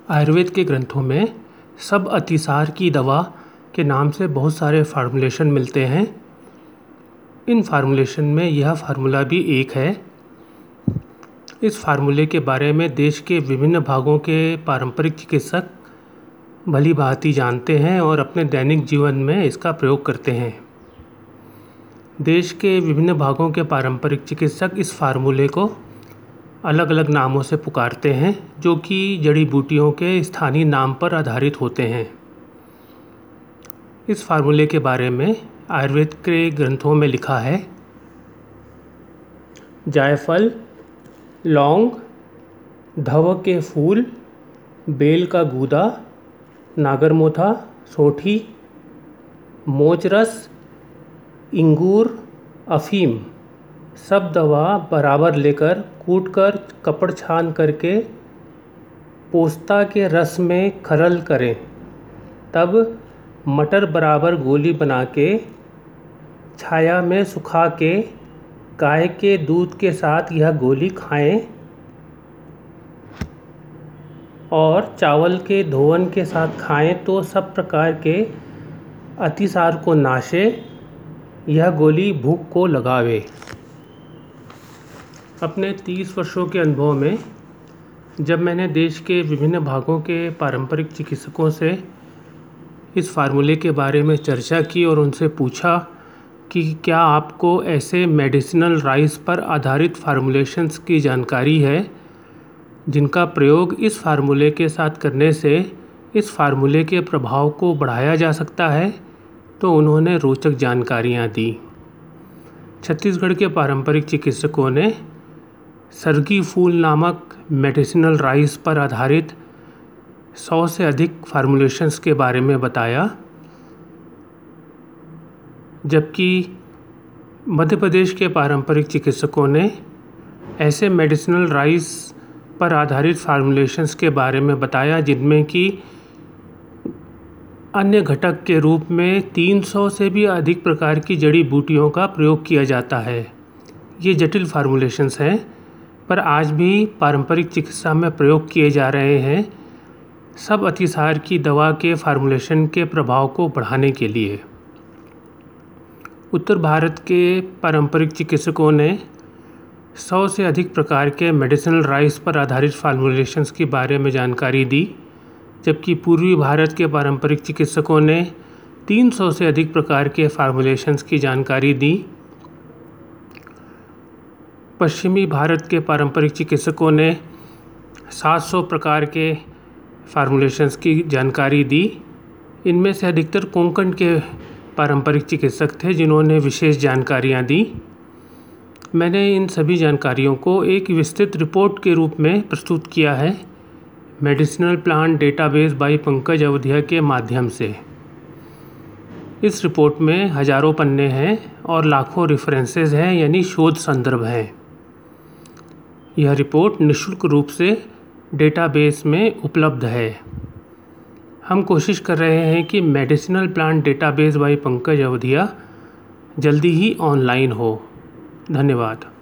आयुर्वेद के ग्रंथों में सब अतिसार की दवा के नाम से बहुत सारे फार्मूलेशन मिलते हैं। इन फार्मूलेशन में यह फार्मूला भी एक है। इस फार्मूले के बारे में देश के विभिन्न भागों के पारंपरिक चिकित्सक भली भांति जानते हैं और अपने दैनिक जीवन में इसका प्रयोग करते हैं। देश के विभिन्न भागों के पारंपरिक चिकित्सक इस फार्मूले को अलग अलग नामों से पुकारते हैं, जो कि जड़ी बूटियों के स्थानीय नाम पर आधारित होते हैं। इस फार्मूले के बारे में आयुर्वेद के ग्रंथों में लिखा है: जायफल, लौंग, धव के फूल, बेल का गूदा, नागरमोथा, सोंठी, मोचरस, इंगूर, अफीम सब दवा बराबर लेकर कूटकर कपड़ छान करके पोस्ता के रस में खरल करें। तब मटर बराबर गोली बना के छाया में सुखा के गाय के दूध के साथ यह गोली खाएं और चावल के धोवन के साथ खाएं तो सब प्रकार के अतिसार को नाशे। यह गोली भूख को लगावे। अपने 30 वर्षों के अनुभव में जब मैंने देश के विभिन्न भागों के पारंपरिक चिकित्सकों से इस फार्मूले के बारे में चर्चा की और उनसे पूछा कि क्या आपको ऐसे मेडिसिनल राइस पर आधारित फार्मूलेशंस की जानकारी है जिनका प्रयोग इस फार्मूले के साथ करने से इस फार्मूले के प्रभाव को बढ़ाया जा सकता है, तो उन्होंने रोचक जानकारियाँ दी। छत्तीसगढ़ के पारंपरिक चिकित्सकों ने सरगी फूल नामक मेडिसिनल राइस पर आधारित 100 से अधिक फार्मूलेशंस के बारे में बताया, जबकि मध्य प्रदेश के पारंपरिक चिकित्सकों ने ऐसे मेडिसिनल राइस पर आधारित फार्मूलेशंस के बारे में बताया जिनमें कि अन्य घटक के रूप में 300 से भी अधिक प्रकार की जड़ी बूटियों का प्रयोग किया जाता है। ये जटिल फार्मूलेशंस हैं, पर आज भी पारंपरिक चिकित्सा में प्रयोग किए जा रहे हैं, सब अतिसार की दवा के फार्मूलेशन के प्रभाव को बढ़ाने के लिए। उत्तर भारत के पारंपरिक चिकित्सकों ने 100 से अधिक प्रकार के मेडिसिनल राइस पर आधारित फार्मूलेशंस के बारे में जानकारी दी, जबकि पूर्वी भारत के पारंपरिक चिकित्सकों ने 300 से अधिक प्रकार के फार्मूलेशंस की जानकारी दी। पश्चिमी भारत के पारंपरिक चिकित्सकों ने 700 प्रकार के फार्मूलेशंस की जानकारी दी। इनमें से अधिकतर कोंकण के पारंपरिक चिकित्सक थे जिन्होंने विशेष जानकारियाँ दी। मैंने इन सभी जानकारियों को एक विस्तृत रिपोर्ट के रूप में प्रस्तुत किया है medicinal plant database by Pankaj Awadhiya के माध्यम से। इस रिपोर्ट में हजारों पन्ने हैं और लाखों रेफरेंसेस हैं, यानी शोध संदर्भ हैं। यह रिपोर्ट निःशुल्क रूप से डेटाबेस में उपलब्ध है। हम कोशिश कर रहे हैं कि medicinal plant database by Pankaj Awadhiya जल्दी ही ऑनलाइन हो। धन्यवाद।